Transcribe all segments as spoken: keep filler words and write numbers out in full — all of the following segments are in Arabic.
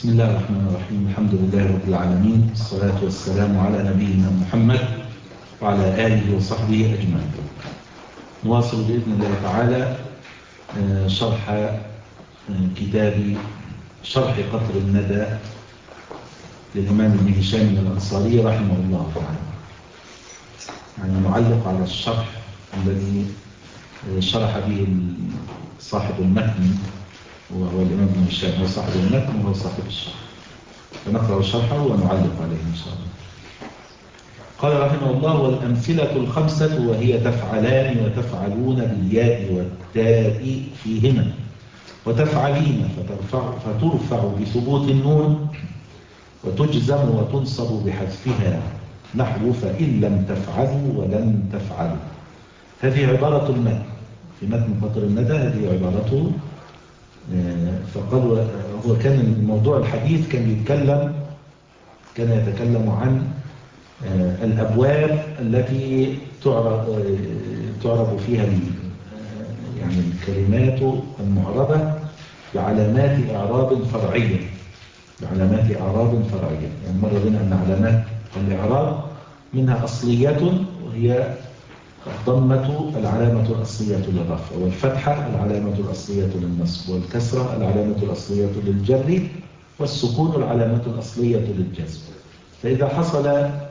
بسم الله الرحمن الرحيم. الحمد لله رب العالمين، والصلاة والسلام على نبينا محمد وعلى آله وصحبه أجمعين. نواصل بإذن الله تعالى شرح كتاب شرح قطر الندى للإمام ابن هشام الأنصاري رحمه الله تعالى. يعني نعلق على الشرح الذي شرح به صاحب المتن، وهو الإمام ابن هشام، هو صاحب المتن وهو صاحب الشرح، فنقرأ شرحه ونعلق عليه إن شاء الله. قال رحمه الله: والأمثلة الخمسة وهي تفعلان وتفعلون بالياء والتاء فيهما، وتفعلين فترفع, فترفع بثبوت النون، وتجزم وتنصب بحذفها، نحو فإن لم تفعلوا ولن تفعلوا. هذه عبارة المتن في متن قطر الندى، هذه عبارته. فقال هو كان موضوع الحديث كان يتكلم كان يتكلم عن الأبواب التي تعرب تعرب فيها يعني الكلمات المعربة بعلامات إعراب فرعية بعلامات إعراب فرعية يعني مر بنا أن علامات الإعراب منها أصلية، وهي الضمة العلامة الأصلية للرفع، والفتحة العلامة الأصلية للنصب، والكسرة العلامة الأصلية للجر، والسكون العلامة الأصلية للجزم. فإذا حصل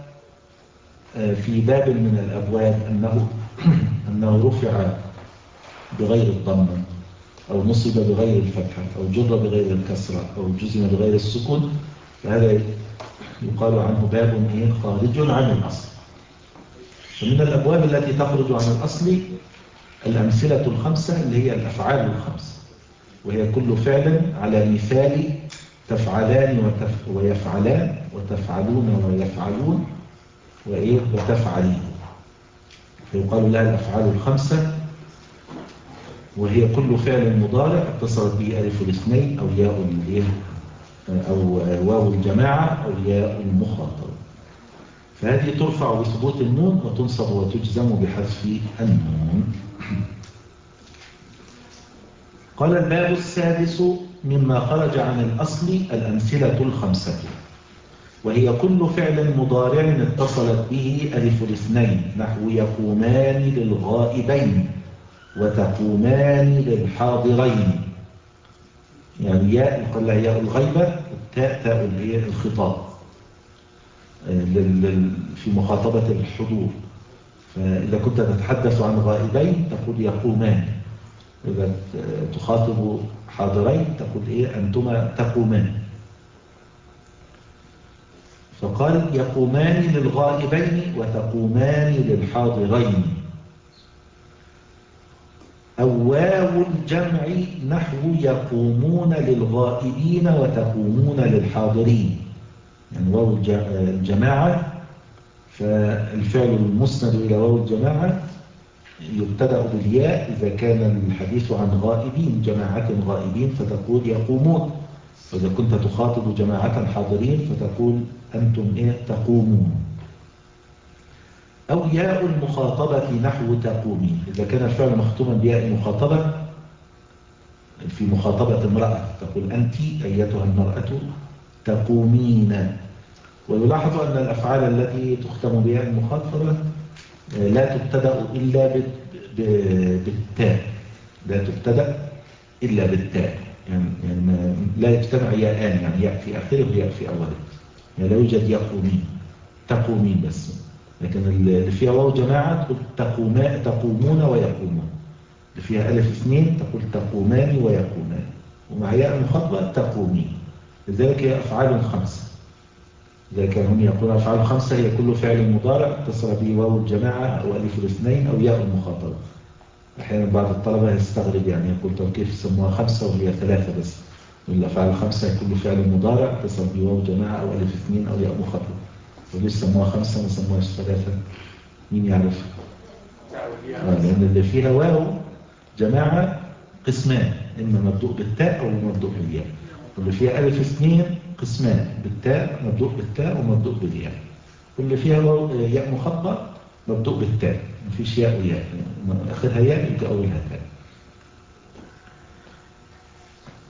في باب من الأبواب أنه أنه رفع بغير الضمة، أو نصب بغير الفتحة، أو جر بغير الكسرة، أو جزم بغير السكون، فهذا يقال عنه باب خارج عن الأصل. فمن الأبواب التي تخرج عن الأصل الأمثلة الخمسة اللي هي الأفعال الخمسة، وهي كل فعل على مثال تفعلان وتف... ويفعلان وتفعلون ويفعلون وإيه وتفعلين، فيقال لها الأفعال الخمسة، وهي كل فعل مضارع اتصلت به ألف الاثنين أو ياء الإيه أو واو الجماعة أو ياء المخاطبة. فهذه ترفع بثبوت النون، وتنصب وتجزم بحذف النون. قال: الباب السادس مما خرج عن الأصل الأمثلة الخمسة، وهي كل فعل مضارع اتصلت به ألف الاثنين، نحو يقومان للغائبين وتقومان للحاضرين. يعني ياء يقال لها ياء الغيبة، والتاء تاء الخطاب في مخاطبة الحضور. فإذا كنت تتحدث عن غائبين تقول يقومان، إذا تخاطب حاضرين تقول إيه أنتما تقومان. فقال يقومان للغائبين وتقومان للحاضرين. أو واو الجمع نحو يقومون للغائبين وتقومون للحاضرين. يعني واو الجماعة، فالفعل المسند إلى واو الجماعة يبتدأ بالياء إذا كان الحديث عن غائبين، جماعة غائبين، فتقول يقومون. وإذا كنت تخاطب جماعة حاضرين فتقول أنتم إيه تقومون. أو ياء المخاطبة نحو تقومين، إذا كان الفعل مختوما بياء المخاطبة في مخاطبة امرأة تقول أنت أيتها المرأة تقومين. ويلاحظ أن الأفعال التي تختم بها المخاطبة لا تبتدأ إلا بالتاء لا تبتدأ إلا بالتاء يعني, يعني لا يجتمع ياءان، يعني ياء في آخره وياء في أوله، يعني لا يوجد يقومين تقومين بس. لكن اللي فيها واو جماعة تقول تقوما تقومون ويقومون، اللي فيها ألف اثنين تقول تقومان ويقومان، ومع ياء المخاطبة تقومين. لذلك هي أفعال خمسة. إذا كان هم يقولون أفعال خمسة هي كل فعل مضارع اتصل به واو الجماعة أو ألف الاثنين أو ياء المخاطبة. أحيانا بعض الطلبة يستغرب، يعني يقول طب كيف سموها خمسة وهي ثلاثة بس؟ والأفعال الخمسة كل فعل مضارع اتصل به واو جماعة أو ألف اثنين أو ياء مخاطبة. وليش سموها خمسة ما سموهاش ثلاثة؟ مين يعرف؟ آه لأن اللي فيها واو جماعة قسمان، إما مبدوء بالتاء أو مبدوء بالياء. واللي فيها ألف اثنين قسمان، بالتاء مبدوء بالتاء ومبدوء بالياء. واللي فيها ياء مخاطبة مبدوء بالتاء، مفيش ياء وياء، آخرها ياء يبقى أولها تاء.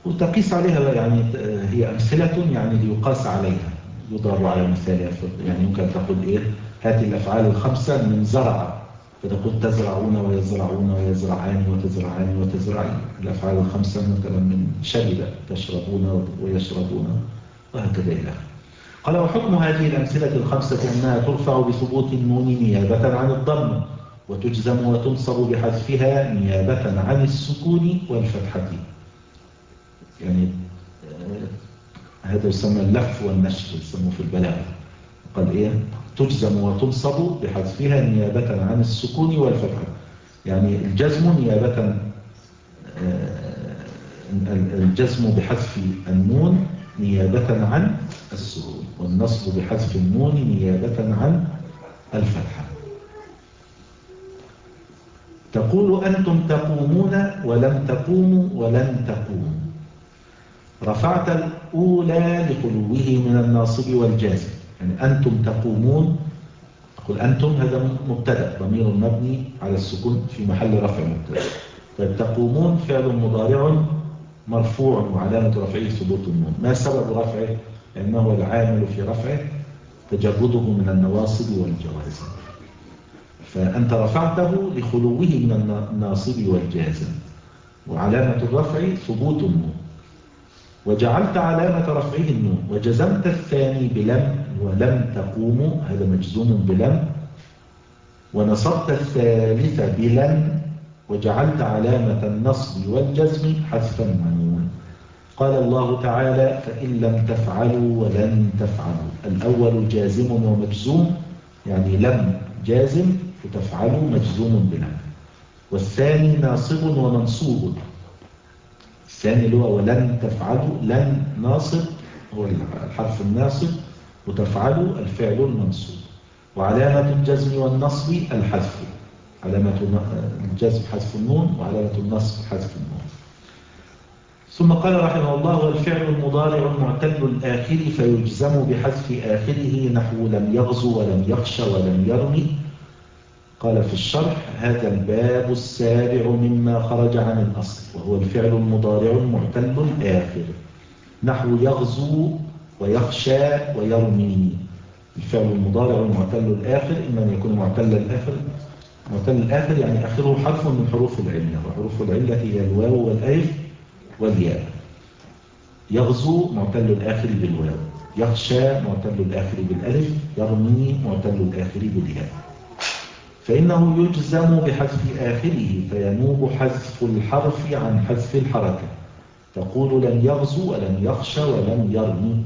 وتقيس عليها بقى يعني هي أمثلة يعني ليقاس عليها، يضرب على مثالها. يعني يمكن تقول إيه هذه الأفعال الخمسة من زرع، فتقول تزرعون ويزرعون ويزرعان وتزرعان وتزرعين. الأفعال الخمسة مثلا من شرب، تشربون ويشربون وهكذا إلى آخره. قال وحكم هذه الأمثلة الخمسة أنها ترفع بثبوت النون نيابة عن الضم، وتجزم وتنصب بحذفها نيابة عن السكون والفتحة. يعني آه هذا يسمى اللف والنشر، يسمى في البلاغة. قال إيه تجزم وتنصب بحذفها نيابة عن السكون والفتحة. يعني الجزم نيابة آه الجزم بحذف النون نيابة عن السكون، والنصب بحذف النون نيابة عن الفتحة. تقول أنتم تقومون ولم تقوموا ولن تقوموا. رفعت الأولى لخلوه من الناصب والجازم. يعني أنتم تقومون، أقول أنتم هذا مبتدأ ضمير مبني على السكون في محل رفع مبتدأ. فتقومون فعل مضارع مرفوع وعلامة رفعه ثبوت النون. ما سبب رفعه؟ لأنه العامل في رفعه تجرده من النواصب والجوازم. فأنت رفعته لخلوه من الناصب والجازم، وعلامة الرفع ثبوت النون. وجعلت علامة رفعه النون، وجزمت الثاني بلم ولم تقوموا، هذا مجزوم بلم. ونصبت الثالث بلن، وجعلت علامة النصب والجزم حذف النون. قال الله تعالى فإن لم تفعلوا ولن تفعلوا. الأول جازم ومجزوم، يعني لم جازم وتفعلوا مجزوم بلم. والثاني ناصب ومنصوب. الثاني اللي هو ولن تفعلوا، لن ناصب هو الحرف الناصب، وتفعلوا الفعل المنصوب. وعلامة الجزم والنصب الحذف، علامة الجزم حذف النون، وعلامة النصب حذف النون. ثم قال رحمه الله والفعل المضارع معتل الآخر فيجزم بحذف آخره نحو لم يغزو ولم يخش ولم يرمي. قال في الشرح هذا الباب السابع مما خرج عن الأصل، وهو الفعل المضارع معتل الآخر نحو يغزو ويخشى ويرمي. الفعل المضارع المعتل الآخر إما أن يكون معتل الآخر، معتل الآخر يعني آخره حرف من حروف العلة، وحروف العلة هي الواو والألف والياء. يغزو معتل الآخر بالواو، يخشى معتل الآخر بالألف، يرمي معتل الآخر بالياء. فإنه يجزم بحذف آخره فينوب حذف الحرف عن حذف الحركة. تقول لم يغزو ولم يخشى ولم يرمي.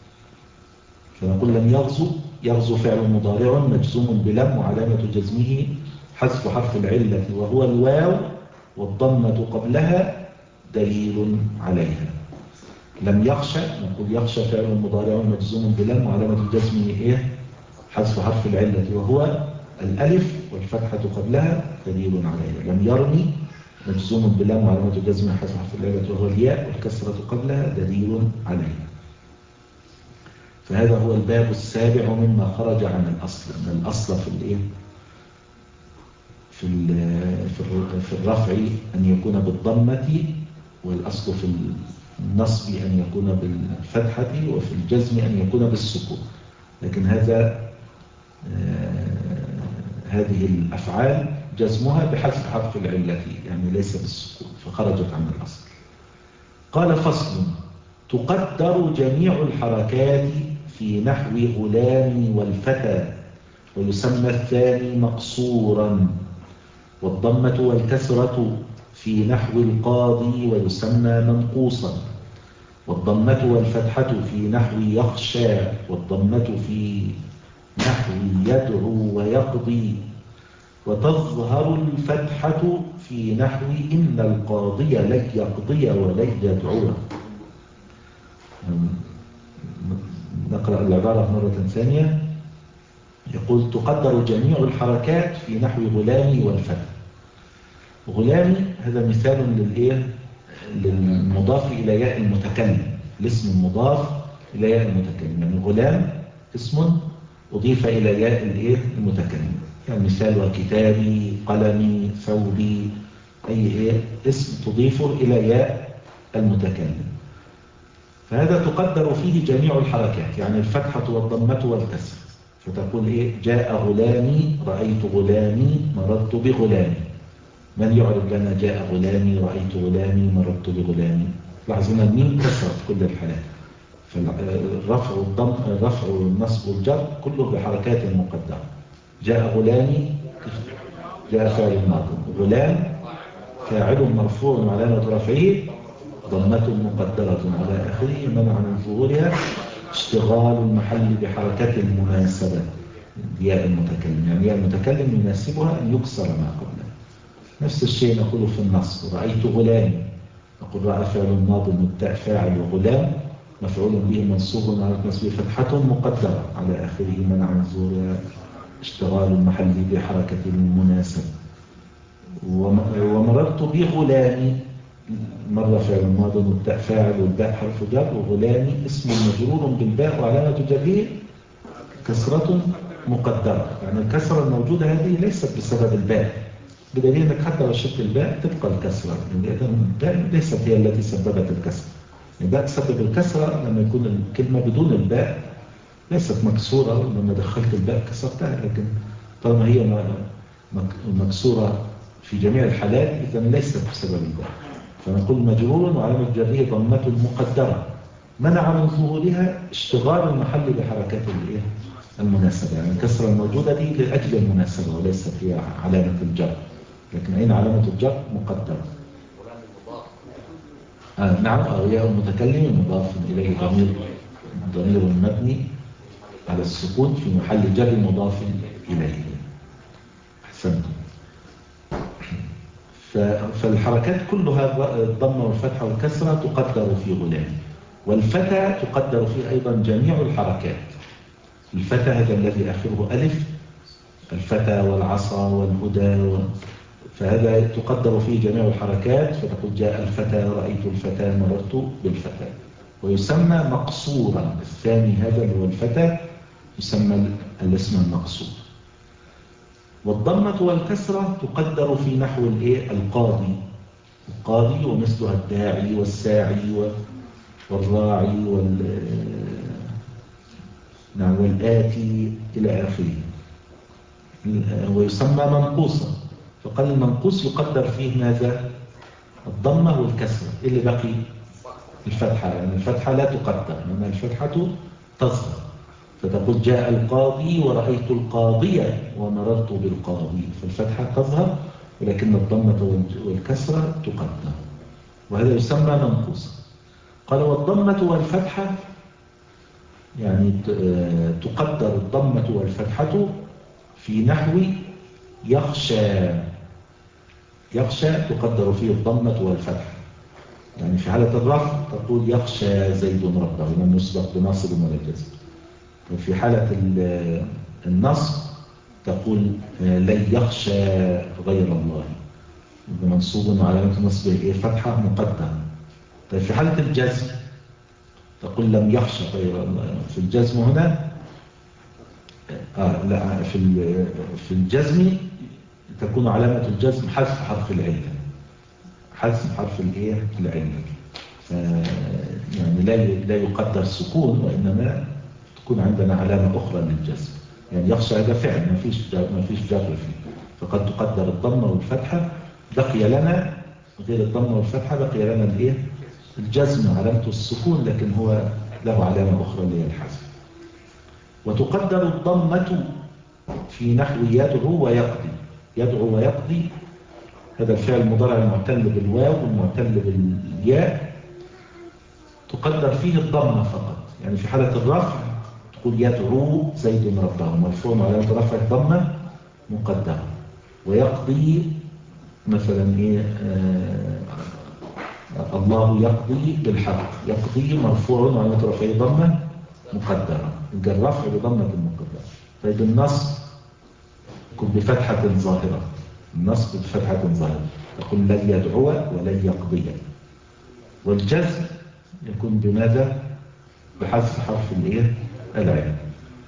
فنقول لم يغزو، يغزو فعل مضارع مجزوم بلم وعلامة جزمه حذف حرف العلة وهو الواو والضمة قبلها دليل عليها. لم يخشى، نقول يخشى فعل مضارع مجزوم بلم وعلامة جزمه إيه؟ حذف حرف العلة وهو الألف والفتحة قبلها دليل عليها. لم يرمي مجزوم بلم وعلامة جزمه حذف حرف العلة وهو الياء والكسرة قبلها دليل عليها. فهذا هو الباب السابع مما خرج عن الأصل. أن الأصل في الإيه؟ في في الرفع أن يكون بالضمة، والأصل في النصب أن يكون بالفتحة، وفي الجزم أن يكون بالسكون. لكن هذا آه هذه الأفعال جزمها بحذف حرف العلة يعني ليس بالسكون، فخرجت عن الأصل. قال فصل تقدر جميع الحركات في نحو غلام والفتى، ويسمى الثاني مقصورا، والضمة والكسرة في نحو القاضي ويسمى منقوصا، والضمة والفتحة في نحو يخشى، والضمة في نحو يدعو ويقضي، وتظهر الفتحة في نحو إن القاضي لن يقضي ولن يدعو. نقرأ العبارة مرة ثانية. يقول تقدر جميع الحركات في نحو غلامي والفتى. غلامي هذا مثال للإيه؟ للمضاف إلى ياء المتكلم، الاسم المضاف إلى ياء المتكلم. يعني غلام اسم أضيف إلى ياء الإيه؟ المتكلم. يعني مثال وكتابي، قلمي، ثوبي، أي إيه؟ اسم تضيفه إلى ياء المتكلم. فهذا تقدر فيه جميع الحركات، يعني الفتحة والضمة والكسر. فتقول إيه؟ جاء غلامي، رأيت غلامي، مررت بغلامي. من يعرف لنا جاء غلامي، رأيت غلامي، مررت بغلامي؟ لاحظون الميم كسرت في كل الحالات. فالرفع والضم، الرفع والنصب والجر كله بحركات مقدرة. جاء غلامي، جاء فاعل ماضي. غلام فاعل مرفوع وعلامة رفعه ضمة مقدرة على آخره منع من ظهورها اشتغال المحل بحركة المناسبة ياء المتكلم. يعني ياء المتكلم يناسبها أن يكسر ما قبله. نفس الشيء نقول في النصب. رأيت غلامي، نقول رأى فعل ماض والتاء فاعل، وغلام مفعول به منصوب على نصبه فتحة مقدرة على آخره منع من ظهورها اشتغال المحل بحركة المناسبة. ومررت بغلامي، مرة فعل ماض والتاء فاعل والباء حرف جر، وغلامي اسم مجرور بالباء وعلامة جره كسرة مقدرة. يعني الكسرة الموجودة هذه ليست بسبب الباء، بدليل انك حتى لو شلت الباء تبقى الكسرة، لأن الباء ليست هي التي سببت الكسرة. الباء تسبب الكسرة لما يكون الكلمة بدون الباء ليست مكسورة، ولما دخلت الباء كسرتها. لكن طالما هي مكسورة في جميع الحالات إذا ليست بسبب الباء. فنقول مجرور وعلامة جره ضمة مقدرة منع من ظهورها اشتغال المحل بحركات الايه المناسبة. يعني الكسرة الموجودة دي لأجل المناسبة وليست هي علامة الجر، لكن أين علامة الجر؟ مقدرة. آه نعم. أو ياء المتكلم مضاف إليه ضمير ضمير مبني على السكون في محل جر مضاف إليه. أحسنتم. فالحركات كلها الضمة والفتحة والكسرة تقدر في غلام. والفتى تقدر فيه أيضا جميع الحركات. الفتى هذا الذي آخره ألف، الفتى والعصا والهدى و... فهذا تقدر فيه جميع الحركات. فتقول جاء الفتى، رأيت الفتى، مررت بالفتى. ويسمى مقصورا. الثاني هذا اللي هو الفتى يسمى الاسم المقصور. والضمة والكسرة تقدر في نحو الايه القاضي. القاضي ومثلها الداعي والساعي والراعي وال نعم والآتي إلى آخره. ويسمى منقوصا. فقال المنقوص يقدر فيه ماذا؟ الضمة والكسرة. إيه اللي بقي؟ الفتحة. يعني الفتحة لا تقدر، لأن الفتحة تظهر. فتقول جاء القاضي ورأيت القاضية ومررت بالقاضي. فالفتحة تظهر ولكن الضمة والكسرة تقدر، وهذا يسمى منقوصا. قال والضمة والفتحة يعني تقدر الضمة والفتحة في نحو يخشى. يخشى تقدر فيه الضمة والفتحة. يعني في حالة الرفع تقول يخشى زيد ربه، لم يسبق بناصب ولا جزم. وفي حالة النصب تقول لن يخشى غير الله، منصوب وعلامة نصبه ايه فتحة مقدمة. طيب في حالة الجزم تقول لم يخشى غير الله. في الجزم هنا آه لا في في الجزم تكون علامة الجزم حذف حرف العلة. حذف حرف الايه العلة. يعني لا لا يقدر سكون، وإنما تكون عندنا علامة أخرى للجزم. يعني يخشى هذا فعل ما فيش ما فيش جر فيه، فقد تقدر الضمة والفتحة. بقي لنا غير الضمة والفتحة بقي لنا الايه الجزم علامته السكون، لكن هو له علامة أخرى اللي هي الحذف. وتقدر الضمة في نحو يدعو ويقضي. يدعو ويقضي هذا الفعل المضارع المعتل بالواو والمعتل بالياء تقدر فيه الضمة فقط. يعني في حالة الرفع تقول يدعو زيد ربه، مرفوع علامة رفع الضمة مقدرة. ويقضي مثلا ايه آه الله يقضي بالحق، يقضي مرفوع وعلامة رفعه ضمة مقدرة. يبقى الرفع بضمة مقدرة. طيب النصب يكون بفتحة ظاهرة. النصب بفتحة ظاهرة تقول لن يدعو ولن يقضي. والجزم يكون بماذا؟ بحذف حرف الايه العين.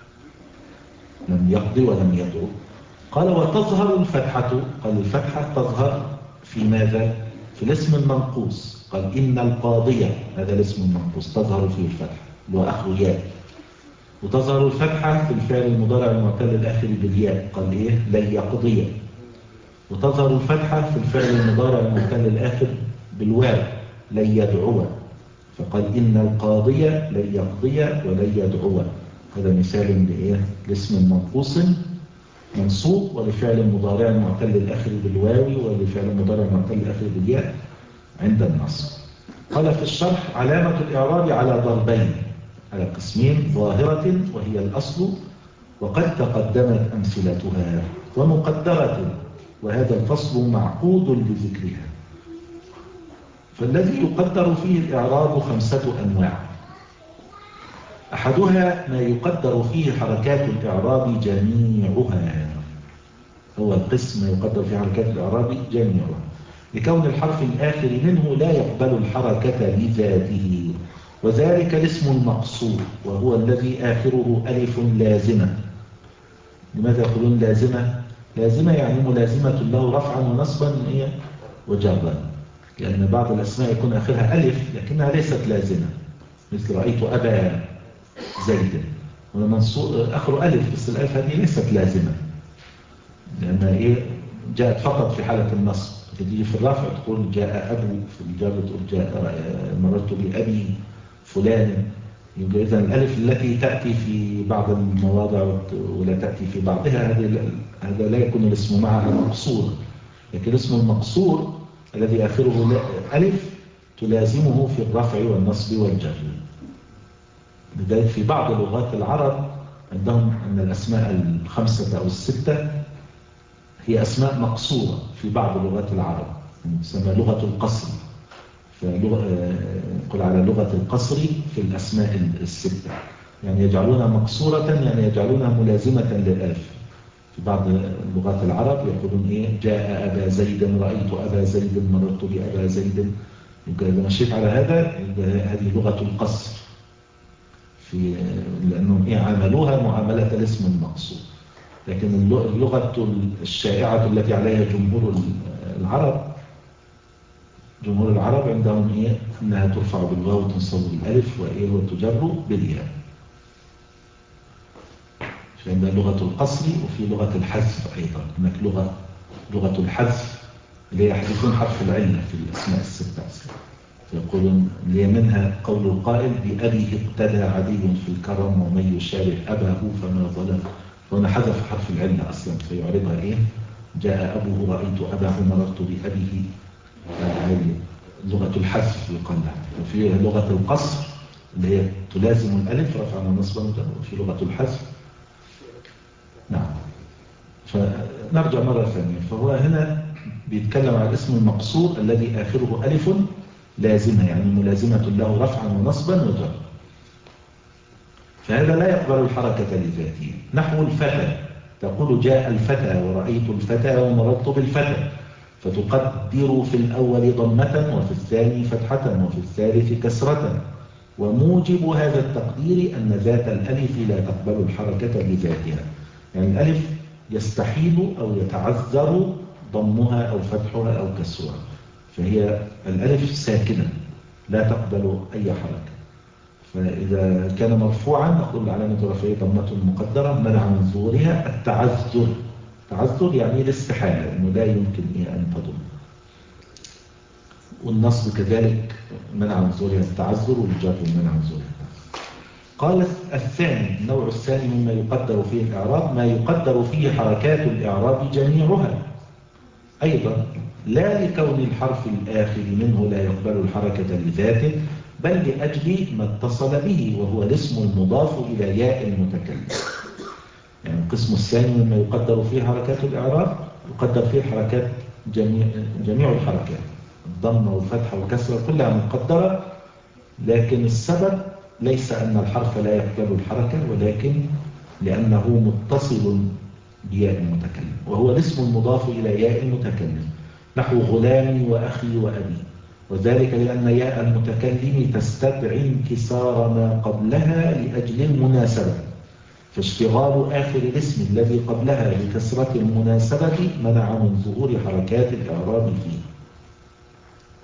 لم يقضي ولم يدعو. قال وتظهر الفتحة. قال الفتحة تظهر في ماذا؟ في الاسم المنقوص قال إن القاضية، هذا الاسم المنقوص تظهر فيه الفتحة اللي هو آخره ياء، وتظهر الفتحة في الفعل المضارع المعتل الآخر بالياء قال إيه لن يقضي، وتظهر الفتحة في الفعل المضارع المعتل الآخر بالواو لن يدعو، فقال إن القاضية لن يقضي ولن يدعو. هذا مثال لإيه؟ لاسم منقوص منصوب ولفعل مضارع معتل الآخر بالواو ولفعل مضارع معتل الآخر بالياء عند النصب. قال في الشرح علامة الإعراب على ضربين، على قسمين، ظاهرة وهي الأصل وقد تقدمت أمثلتها، ومقدرة وهذا الفصل معقود لذكرها. فالذي يقدر فيه الإعراب خمسة أنواع. أحدها ما يقدر فيه حركات الإعراب جميعها، هو القسم ما يقدر فيه حركات الإعراب جميعها لكون الحرف الآخر منه لا يقبل الحركة لذاته، وذلك الاسم المقصور وهو الذي آخره ألف لازمة. لماذا يقولون لازمة؟ لازمة يعني ملازمة له رفعا ونصبا وجرا، لأن بعض الأسماء يكون آخرها ألف لكنها ليست لازمة، مثل رأيت أبا زيد آخر ألف، بس الألف هذه ليست لازمة لأنها إيه جاءت فقط في حالة النصب. تجي في الرفع تقول جاء أبو، في الجر تقول جاء مررت بأبي فلان. يبقى إذن الألف التي تأتي في بعض المواضع ولا تأتي في بعضها هذا لا يكون الاسم معها مقصور، لكن الاسم المقصور الذي آخره ألف تلازمه في الرفع والنصب والجر. لذلك في بعض لغات العرب عندهم أن الأسماء الخمسة أو الستة هي أسماء مقصورة في بعض لغات العرب، تسمى لغة القصر، فنقول على لغة القصر في الأسماء الستة، يعني يجعلونها مقصورة يعني يجعلونها ملازمة للألف. في بعض لغات العرب يقولون إيه جاء أبا زيد، رأيت أبا زيد، مررت بأبا زيد. يبقى إذا مشيت على هذا هذه لغة القصر، في لأنهم إيه عاملوها معاملة الاسم المقصور. لكن اللغة الشائعة التي عليها جمهور العرب جمهور العرب عندهم إيه أنها ترفع بالواو وتنصب بالألف وإيه وتجر بالياء. في عندنا لغة القصر وفي لغة الحذف أيضا. هناك لغة لغة الحذف اللي يحذفون حرف العلة في الأسماء الستة، يقولون اللي منها قول القائل بأبيه اقتدى عدي في الكرم ومن يشابه أباه فما ظلم، فهنا حذف حرف العلة أصلا فيعرضها إيه جاء أبوه رأيت أباه مررت بأبيه. لغة الحذف يقال لها. وفي لغة القصر اللي هي تلازم الألف رفعا ونصبا، وفي لغة الحذف. نعم. فنرجع مرة ثانية، فهو هنا بيتكلم عن الاسم المقصور الذي آخره ألف لازمة يعني ملازمة له رفعا ونصبا وجرا، فهذا لا يقبل الحركة لذاته. نحو الفتى، تقول جاء الفتى ورأيت الفتى ومررت بالفتى، فتقدر في الأول ضمة وفي الثاني فتحة وفي الثالث كسرة، وموجب هذا التقدير أن ذات الألف لا تقبل الحركة لذاتها، يعني الألف يستحيل أو يتعذر ضمها أو فتحها أو كسرها، فهي الألف ساكنة لا تقبل أي حركة. فإذا كان مرفوعا نقول علامة رفعه ضمة مقدرة منع من ظهورها التعذر، تعذر يعني الاستحالة إنه لا يمكن أن تضم، والنصب كذلك منع من ظهورها التعذر والجر منع من ظهورها. قال الثاني النوع الثاني مما يقدر فيه الإعراب ما يقدر فيه حركات الإعراب جميعها أيضا، لا لكون الحرف الآخر منه لا يقبل الحركة لذاته، بل لأجل ما اتصل به وهو الاسم المضاف إلى ياء المتكلم. يعني القسم الثاني مما يقدر فيه حركات الإعراب يقدر فيه الحركات جميع, جميع الحركات، الضمة والفتحة والكسرة كلها مقدرة، لكن السبب ليس أن الحرف لا يقبل الحركة، ولكن لأنه متصل بياء المتكلم وهو الاسم المضاف إلى ياء المتكلم، نحو غلامي وأخي وأبي، وذلك لأن ياء المتكلم تستدعي انكسار ما قبلها لأجل المناسبة، فاشتغال آخر الاسم الذي قبلها بكسرة المناسبة منع من ظهور حركات الإعراب فيه.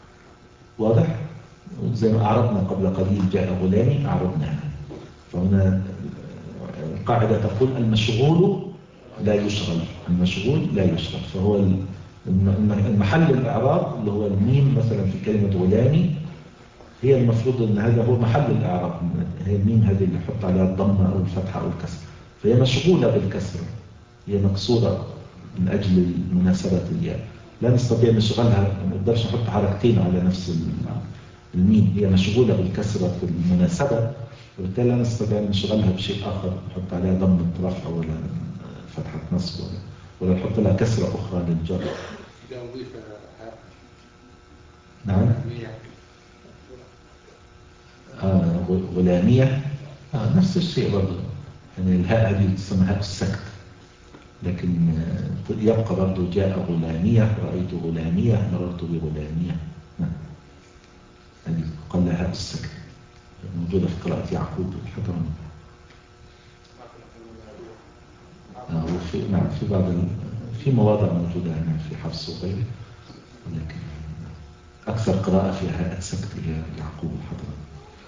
واضح؟ زي ما أعرضنا قبل قليل جاء غلامي أعرضناها. فهنا القاعدة تقول المشغول لا يشغل، المشغول لا يشغل. فهو المحل الإعراب اللي هو الميم مثلا في كلمة غلامي، هي المفروض أن هذا هو محل الإعراب. هي الميم هذه اللي يحط عليها الضمة أو الفتحة أو الكسر، فهي مشغولة بالكسر، هي مكسورة من أجل مناسبة الياء. لا نستطيع نشغلها، ما نقدرش نحط حركتين على نفس الميم، هي مشغولة بالكسرة في المناسبة، وبالتالي لا نستطيع نشغلها بشيء آخر، نحط عليها ضمة رفع ولا فتحة نصب ولا ولا نحط لها كسرة أخرى للجر. نعم. آه غلامية، آه نفس الشيء برضه، يعني الهاء هذه تسمى هاء السكت، لكن يبقى برضه جاء غلامية، رأيت غلامية، مررت بغلامية. نعم، هذه قال لها هاء السكت، موجودة في قراءة يعقوب الحضرمي. آه وفي نعم في بعض في مواضع موجودة يعني في حفص وغيره، لكن أكثر قراءة فيها هاء السكت هي يعقوب الحضرمي.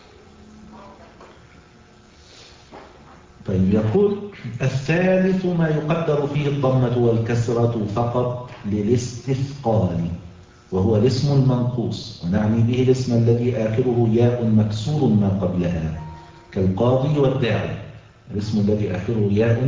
طيب، يقول الثالث ما يقدر فيه الضمة والكسرة فقط للاستثقال، وهو الاسم المنقوص، ونعني به الاسم الذي آخره ياء مكسور ما قبلها كالقاضي والداعي. الاسم الذي آخره ياء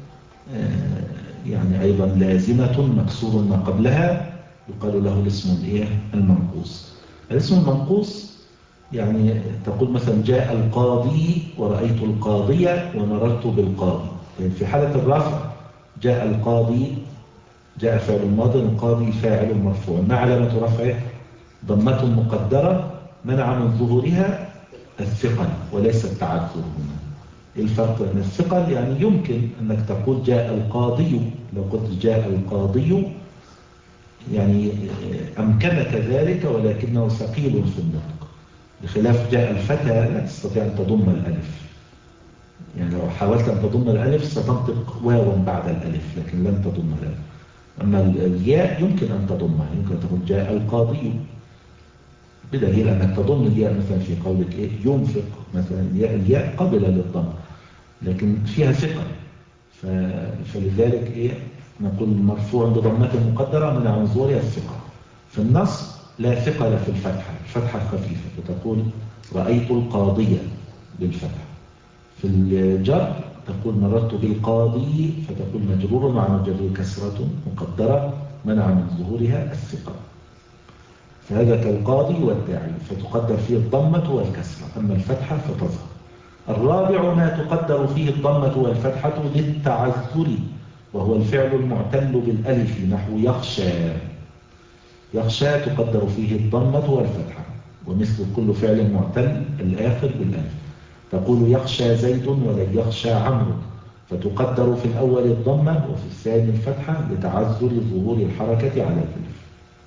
يعني أيضا لازمة مكسور ما قبلها يقال له الاسم المنقوص. الاسم المنقوص يعني تقول مثلا جاء القاضي ورأيت القاضية ومررت بالقاضي. في حالة الرفع جاء القاضي، جاء فعل ماض، القاضي فاعل مرفوع، ما علامة رفعه؟ ضمة مقدرة منع من ظهورها الثقل وليس التعذر. هنا الفرق بين الثقل يعني يمكن أنك تقول جاء القاضي، لو قلت جاء القاضي يعني أمكنك ذلك ولكنه ثقيل في النطق، بخلاف جاء الفتى لا تستطيع أن تضم الألف، يعني لو حاولت أن تضم الألف ستنطق واوا بعد الألف لكن لن تضم الألف. أما الياء يمكن أن تضمها، يمكن تقول جاء القاضي، بدليل أنك تضم الياء مثلا في قولك إيه ينفق مثلا، الياء, الياء قابلة للضم لكن فيها ثقل، فلذلك إيه نقول مرفوع بضمة مقدرة من عن ظهورها الثقل. في النص لا ثقل في الفتحة، الفتحة خفيفة، فتقول رأيت القاضية بالفتحة. في الجر تقول مررت بالقاضي، فتقول مجرور مع مجرور كسرة مقدرة منع من ظهورها الثقل، فهذا كالقاضي والداعي، فتقدر فيه الضمة والكسرة، أما الفتحة فتظهر. الرابع ما تقدر فيه الضمة والفتحة للتعذر، وهو الفعل المعتل بالألف نحو يخشى. يخشى تقدر فيه الضمة والفتحة، ومثل كل فعل معتل الآخر بالألف، تقول يخشى زيد ولن يخشى عمرو، فتقدر في الأول الضمة وفي الثاني الفتحة لتعذر ظهور الحركة على الألف.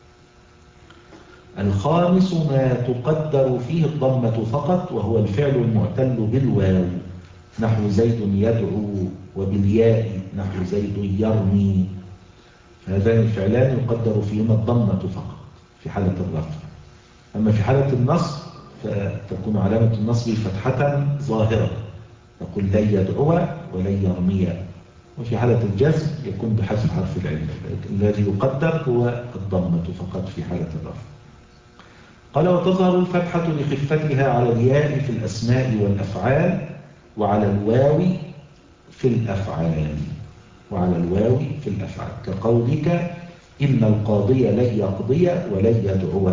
الخامس ما تقدر فيه الضمة فقط، وهو الفعل المعتل بالواو نحو زيد يدعو، وبالياء نحو زيد يرمي، فهذان الفعلان يقدر فيهما الضمة فقط في حالة الرفع. أما في حالة النصب فتكون علامة النصب فتحة ظاهرة، تقول لن يدعو ولن يرمي. وفي حالة الجزم يكون بحذف حرف العلة، الذي يقدر هو الضمة فقط في حالة الرفع. قال وتظهر الفتحة لخفتها على الياء في الأسماء والأفعال، وعلى الواو في الأفعال وعلى الواو في الأفعال كقولك إن القاضي لن يقضي ولن يدعو،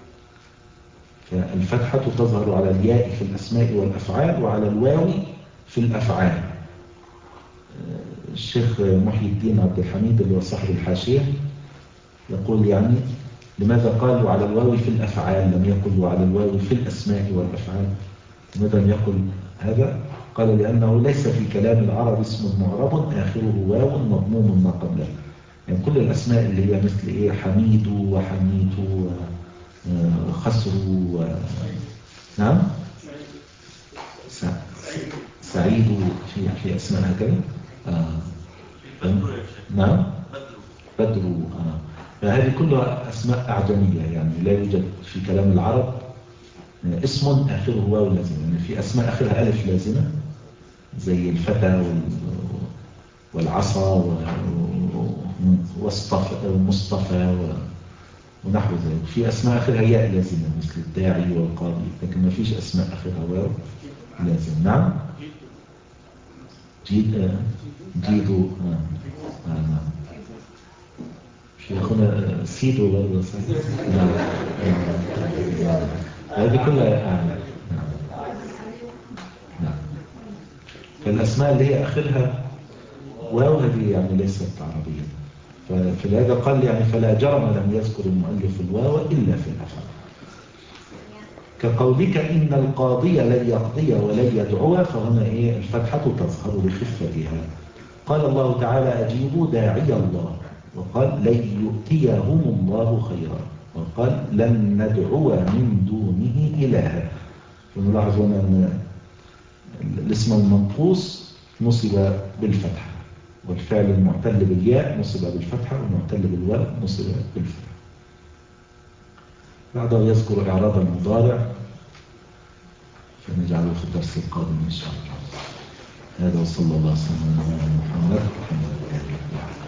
فالفتحة تظهر على الياء في الأسماء والأفعال وعلى الواو في الأفعال. الشيخ محي الدين عبد الحميد اللي هو صاحب الحاشية يقول يعني لماذا قال وعلى الواو في الأفعال لم يقل وعلى الواو في الأسماء والأفعال؟ لماذا لم يقل هذا؟ قال لأنه ليس في كلام العرب اسم معرب آخره واو مضموم ما قبله، يعني كل الأسماء اللي هي مثل إيه حميد وحميت وخسر و... نعم سعيد في في أسماء هكذا. آه. نعم بدر. آه. فهذه كلها أسماء أعجمية، يعني لا يوجد في كلام العرب اسم آخره واو لازمة، يعني في أسماء آخرها ألف لازمة زي الفتى والعصا ومصطفى ونحو ذلك. في أسماء آخرها ياء لازمة مثل الداعي والقاضي، لكن ما فيش أسماء آخرها واو لازم. نعم. جيد آه. جيدو آه. آه. نعم. في أخونا سيدو برضه صحيح. نعم. نعم. هذه كلها آه. نعم. نعم. فالأسماء اللي هي آخرها واو هذه يعني ليست عربية. فلهذا قال يعني فلا جرم لم يذكر المؤلف الواو إلا في الأفعال، كقولك إن القاضي لن يقضي ولن يدعو، فهنا إيه الفتحة تظهر بخفتها. قال الله تعالى أجيبوا داعي الله، وقال لن يؤتيهم الله خيرا، وقال لن ندعو من دونه إلها. فنلاحظون أن الاسم المنقوص نصب بالفتحة، والفعل المعتل بالياء نصب بالفتحة، والمعتل بالواو نصب بالفتحة. بعده يذكر إعراب المضارع فنجعله في الدرس القادم إن شاء الله. هذا وصلى الله وسلم على محمد.